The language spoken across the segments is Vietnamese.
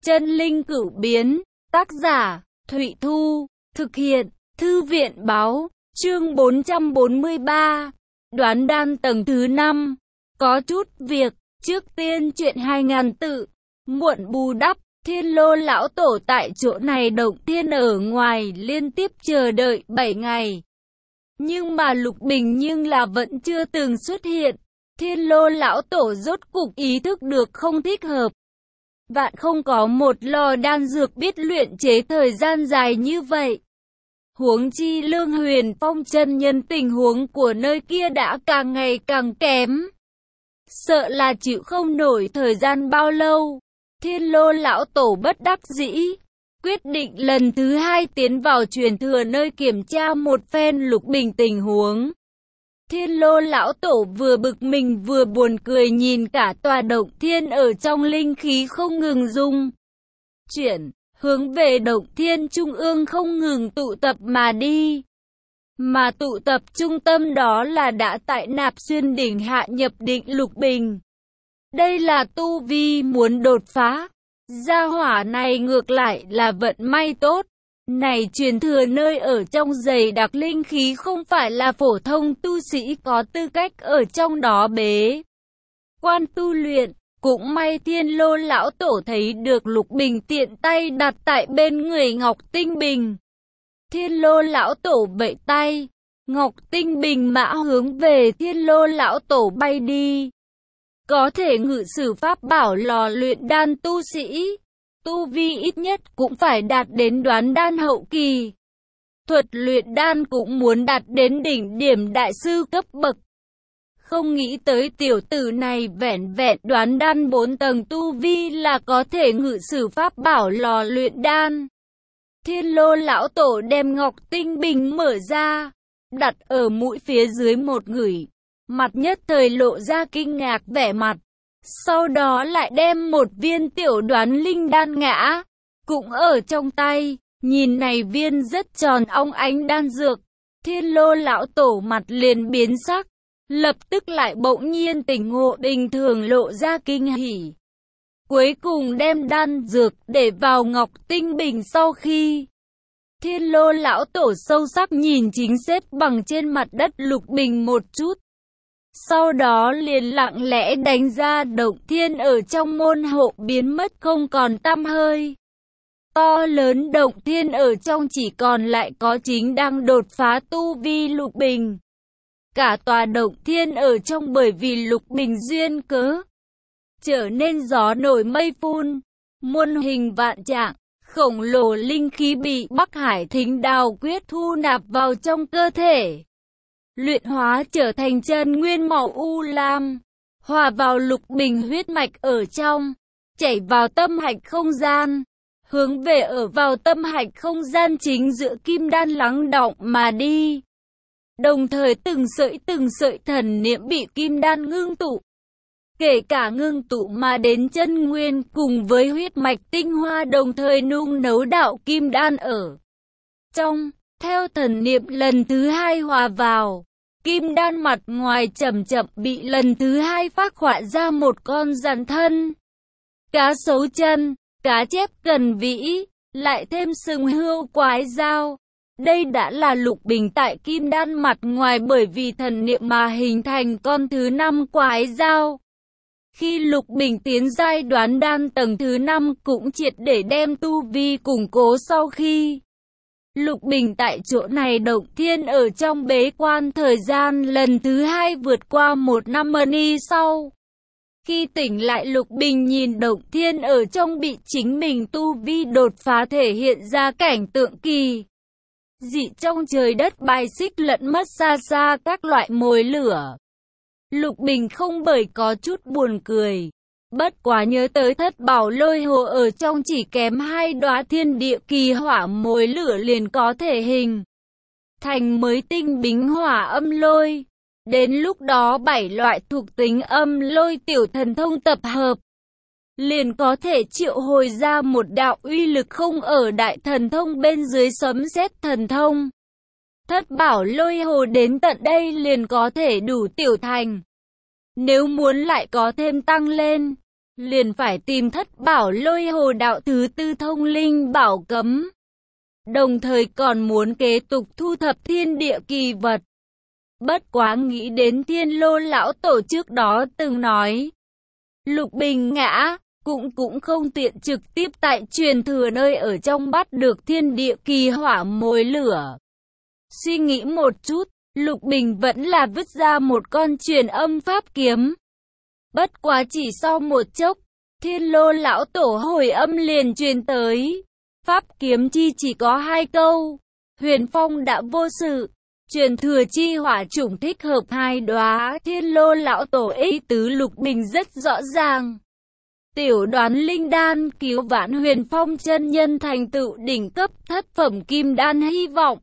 Chân linh cửu biến, tác giả, Thụy Thu, thực hiện, Thư viện báo, chương 443, đoán đan tầng thứ 5, có chút việc, trước tiên chuyện 2000 tự, muộn bù đắp, Thiên Lô lão tổ tại chỗ này động thiên ở ngoài liên tiếp chờ đợi 7 ngày. Nhưng mà Lục Bình nhưng là vẫn chưa từng xuất hiện, Thiên Lô lão tổ rốt cục ý thức được không thích hợp. Vạn không có một lò đan dược biết luyện chế thời gian dài như vậy. Huống chi Lương Huyền Phong chân nhân tình huống của nơi kia đã càng ngày càng kém. Sợ là chịu không nổi thời gian bao lâu. Thiên Lô lão tổ bất đắc dĩ, quyết định lần thứ 2 tiến vào truyền thừa nơi kiểm tra một phen Lục Bình tình huống. Thiên Lô lão tổ vừa bực mình vừa buồn cười nhìn cả tòa động thiên ở trong linh khí không ngừng rung chuyển, hướng về động thiên trung ương không ngừng tụ tập mà đi. Mà tụ tập trung tâm đó là đã tại Nạp Xuyên đỉnh hạ nhập định Lục Bình. Đây là tu vi muốn đột phá. Gia hỏa này ngược lại là vận may tốt. Này truyền thừa nơi ở trong dày đặc linh khí không phải là phổ thông tu sĩ có tư cách ở trong đó bế quan tu luyện. Cũng may Thiên Lô lão tổ thấy được Lục Bình tiện tay đặt tại bên người Ngọc Tinh Bình. Thiên Lô lão tổ vẫy tay, Ngọc Tinh Bình mã hướng về Thiên Lô lão tổ bay đi. Có thể ngự sử pháp bảo lò luyện đan tu sĩ, tu vi ít nhất cũng phải đạt đến đoán đan hậu kỳ. Thuật luyện đan cũng muốn đạt đến đỉnh điểm đại sư cấp bậc. Không nghĩ tới tiểu tử này vẻn vẹn đoán đan 4 tầng tu vi là có thể ngự sử pháp bảo lò luyện đan. Thiên Lô lão tổ đem Ngọc Tinh Bình mở ra, đặt ở mũi phía dưới một ngửi, mặt nhất thời lộ ra kinh ngạc vẻ mặt. Sau đó lại đem một viên tiểu đoán linh đan ngã, cũng ở trong tay, nhìn này viên rất tròn óng ánh đan dược. Thiên Lô lão tổ mặt liền biến sắc, lập tức lại bỗng nhiên tỉnh ngộ bình thường lộ ra kinh hỉ. Cuối cùng đem đan dược để vào Ngọc Tinh Bình sau khi. Thiên Lô lão tổ sâu sắc nhìn chính xếp bằng trên mặt đất Lục Bình một chút. Sau đó liền lặng lẽ đánh ra động thiên ở trong môn hộ biến mất không còn tăm hơi. To lớn động thiên ở trong chỉ còn lại có chính đang đột phá tu vi Lục Bình. Cả tòa động thiên ở trong bởi vì Lục Bình duyên cớ trở nên gió nổi mây phun, muôn hình vạn trạng, khổng lồ linh khí bị Bắc Hải Thính Đào quyết thu nạp vào trong cơ thể. Luyện hóa trở thành chân nguyên màu u lam, hòa vào Lục Bình huyết mạch ở trong, chảy vào tâm hạch không gian, hướng về ở vào tâm hạch không gian chính giữa kim đan lắng đọng mà đi. Đồng thời từng sợi thần niệm bị kim đan ngưng tụ, kể cả ngưng tụ mà đến chân nguyên cùng với huyết mạch tinh hoa đồng thời nung nấu đạo kim đan ở trong. Theo thần niệm lần thứ 2 hòa vào, kim đan mặt ngoài chậm chậm bị lần thứ 2 phác họa ra một con rắn thân, cá sấu chân, cá chép cần vĩ, lại thêm sừng hươu quái dao. Đây đã là Lục Bình tại kim đan mặt ngoài bởi vì thần niệm mà hình thành con thứ 5 quái dao. Khi Lục Bình tiến giai đoán đan tầng thứ 5 cũng triệt để đem tu vi củng cố sau khi Lục Bình tại chỗ này động thiên ở trong bế quan thời gian lần thứ 2 vượt qua 1 năm ni sau. Khi tỉnh lại Lục Bình nhìn động thiên ở trong bị chính mình tu vi đột phá thể hiện ra cảnh tượng kỳ dị trong trời đất bài xích lẫn mất xa xa các loại mồi lửa. Lục Bình không bởi có chút buồn cười, bất quá nhớ tới Thất Bảo Lôi Hồ ở trong chỉ kém 2 đóa thiên địa kỳ hỏa mồi lửa liền có thể hình thành mới tinh bính hỏa âm lôi. Đến lúc đó 7 loại thuộc tính âm lôi tiểu thần thông tập hợp, liền có thể triệu hồi ra một đạo uy lực không ở đại thần thông bên dưới sấm sét thần thông. Thất Bảo Lôi Hồ đến tận đây liền có thể đủ tiểu thành. Nếu muốn lại có thêm tăng lên, liền phải tìm Thất Bảo Lôi Hồ đạo thứ tư thông linh bảo cấm. Đồng thời còn muốn kế tục thu thập thiên địa kỳ vật. Bất quá nghĩ đến Thiên Lô lão tổ trước đó từng nói, Lục Bình ngã, cũng không tiện trực tiếp tại truyền thừa nơi ở trong bắt được thiên địa kỳ hỏa mồi lửa. Suy nghĩ một chút, Lục Bình vẫn là vứt ra một con truyền âm pháp kiếm. Bất quá chỉ sau một chốc, Thiên Lô lão tổ hồi âm liền truyền tới. Pháp kiếm chi chỉ có 2 câu. Huyền phong đã vô sự. Truyền thừa chi hỏa chủng thích hợp 2 đóa. Thiên Lô lão tổ ý tứ Lục Bình rất rõ ràng. Tiểu đoán linh đan cứu vãn Huyền Phong chân nhân thành tựu đỉnh cấp thất phẩm kim đan hy vọng.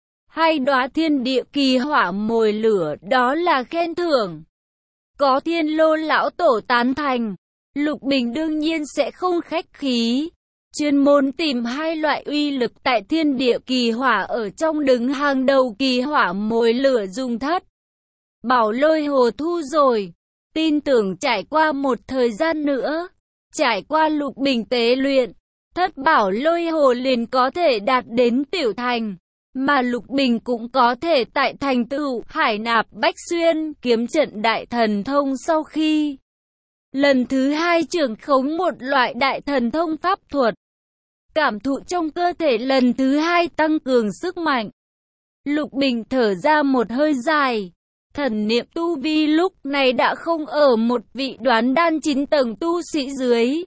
2 đóa thiên địa kỳ hỏa mồi lửa đó là khen thưởng. Có Thiên Lô lão tổ tán thành, Lục Bình đương nhiên sẽ không khách khí. Chuyên môn tìm 2 loại uy lực tại thiên địa kỳ hỏa ở trong đứng hàng đầu kỳ hỏa mồi lửa dùng Thất Bảo Lôi Hồ thu rồi. Tin tưởng trải qua một thời gian nữa, trải qua Lục Bình tế luyện, Thất Bảo Lôi Hồ liền có thể đạt đến tiểu thành. Mà Lục Bình cũng có thể tại thành tựu Hải Nạp Bách Xuyên kiếm trận đại thần thông sau khi lần thứ 2 trưởng khống một loại đại thần thông pháp thuật. Cảm thụ trong cơ thể lần thứ 2 tăng cường sức mạnh. Lục Bình thở ra một hơi dài. Thần niệm tu vi lúc này đã không ở một vị đoán đan 9 tầng tu sĩ dưới.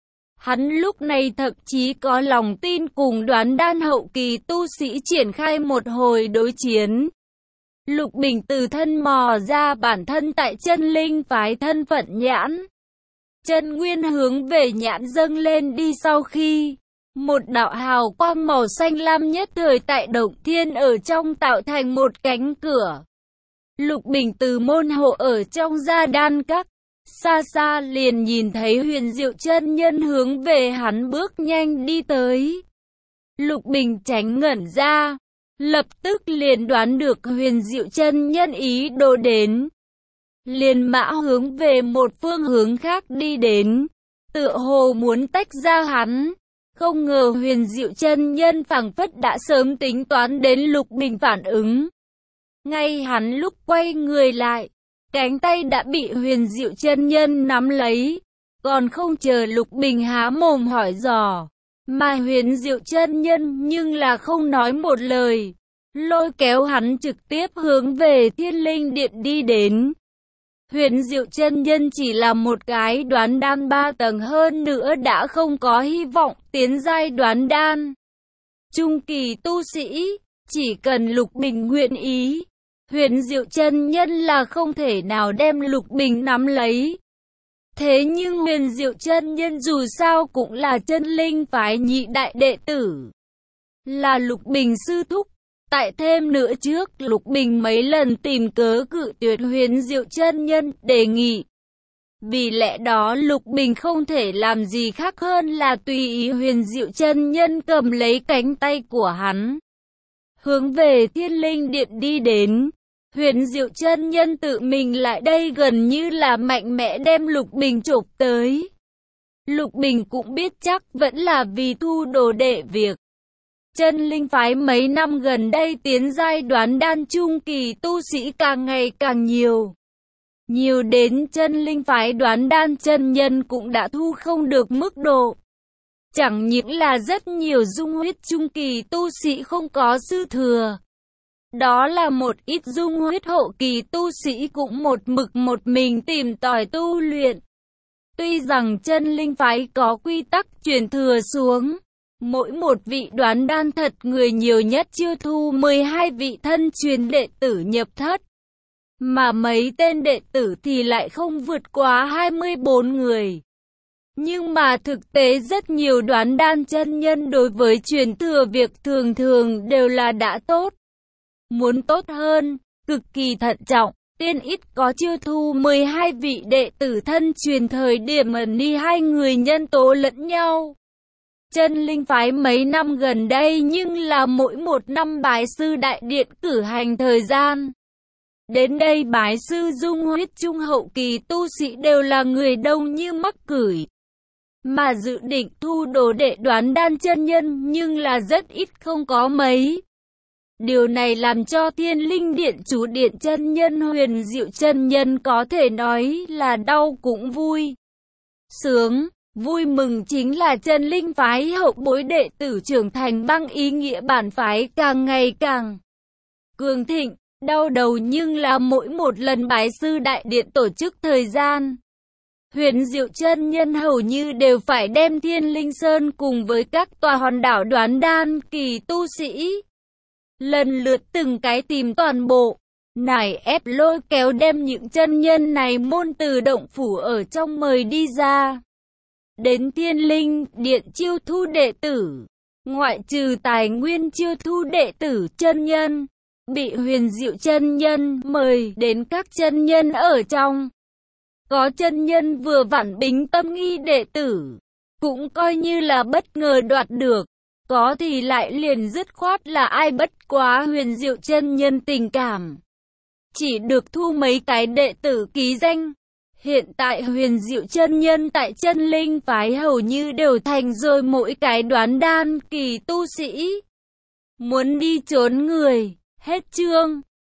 Hắn lúc này thậm chí có lòng tin cùng đoán đan hậu kỳ tu sĩ triển khai một hồi đối chiến. Lục Bình từ thân mò ra bản thân tại chân linh phái thân phận nhãn. Chân nguyên hướng về nhãn dâng lên đi sau khi một đạo hào quang màu xanh lam nhất thời tại động thiên ở trong tạo thành một cánh cửa. Lục Bình từ môn hộ ở trong gia đan các, xa xa liền nhìn thấy Huyền Diệu chân nhân hướng về hắn bước nhanh đi tới. Lục Bình tránh ngẩn ra, lập tức liền đoán được Huyền Diệu chân nhân ý đồ đến. Liền mã hướng về một phương hướng khác đi đến, tựa hồ muốn tách ra hắn. Không ngờ Huyền Diệu chân nhân phảng phất đã sớm tính toán đến Lục Bình phản ứng. Ngay hắn lúc quay người lại, cánh tay đã bị Huyền Diệu chân nhân nắm lấy, còn không chờ Lục Bình há mồm hỏi dò, mà Huyền Diệu chân nhân nhưng là không nói một lời, lôi kéo hắn trực tiếp hướng về Thiên Linh Điện đi đến. Huyền Diệu chân nhân chỉ là một cái đoán đan 3 tầng, hơn nữa đã không có hy vọng tiến giai đoán đan trung kỳ tu sĩ, chỉ cần Lục Bình nguyện ý, Huyền Diệu chân nhân là không thể nào đem Lục Bình nắm lấy. Thế nhưng Huyền Diệu chân nhân dù sao cũng là chân linh phái nhị đại đệ tử, là Lục Bình sư thúc. Tại thêm nữa trước, Lục Bình mấy lần tìm cớ cự tuyệt Huyền Diệu chân nhân đề nghị. Vì lẽ đó Lục Bình không thể làm gì khác hơn là tùy ý Huyền Diệu chân nhân cầm lấy cánh tay của hắn, hướng về Thiên Linh Điện đi đến. Huyền Diệu chân nhân tự mình lại đây gần như là mạnh mẽ đem Lục Bình chộp tới. Lục Bình cũng biết chắc vẫn là vì thu đồ đệ việc. Chân linh phái mấy năm gần đây tiến giai đoán đan trung kỳ tu sĩ càng ngày càng nhiều. Nhiều đến chân linh phái đoán đan chân nhân cũng đã thu không được mức độ. Chẳng những là rất nhiều dung huyết trung kỳ tu sĩ không có sư thừa. Đó là một ít dung huyết hậu kỳ tu sĩ cũng một mực một mình tìm tòi tu luyện. Tuy rằng chân linh phái có quy tắc truyền thừa xuống, mỗi một vị đoán đan thật người nhiều nhất chưa thu 12 vị thân truyền đệ tử nhập thất. Mà mấy tên đệ tử thì lại không vượt quá 24 người. Nhưng mà thực tế rất nhiều đoán đan chân nhân đối với truyền thừa việc thường thường đều là đã tốt. Muốn tốt hơn, cực kỳ thận trọng, tiên ít có chưa thu 12 vị đệ tử thân truyền thời điểm ẩn đi 2 người nhân tố lẫn nhau. Chân linh phái mấy năm gần đây nhưng là mỗi một năm bái sư đại điện cử hành thời gian. Đến đây bái sư dung huyết trung hậu kỳ tu sĩ đều là người đông như mắc cửi. Mà dự định thu đồ đệ Đoán Đan chân nhân nhưng là rất ít không có mấy. Điều này làm cho Thiên Linh Điện chủ điện chân nhân Huyền Diệu chân nhân có thể nói là đau cũng vui. Sướng, vui mừng chính là chân linh phái hậu bối đệ tử trưởng thành bằng ý nghĩa bản phái càng ngày càng cường thịnh. Đau đầu nhưng là mỗi một lần bái sư đại điện tổ chức thời gian, Huyền Diệu chân nhân hầu như đều phải đem Thiên Linh Sơn cùng với các tòa hòn đảo Đoán Đan kỳ tu sĩ lần lượt từng cái tìm toàn bộ, nài ép lôi kéo đem những chân nhân này môn từ động phủ ở trong mời đi ra. Đến Thiên Linh Điện chiêu thu đệ tử, ngoại trừ tài nguyên chiêu thu đệ tử chân nhân, bị Huyền Diệu chân nhân mời đến các chân nhân ở trong. Có chân nhân vừa vặn bính tâm nghi đệ tử, cũng coi như là bất ngờ đoạt được. Có thì lại liền dứt khoát là ai bất quá Huyền Diệu chân nhân tình cảm, chỉ được thu mấy cái đệ tử ký danh. Hiện tại Huyền Diệu chân nhân tại chân linh phái hầu như đều thành rồi mỗi cái Đoán Đan kỳ tu sĩ. Muốn đi trốn người, hết chương.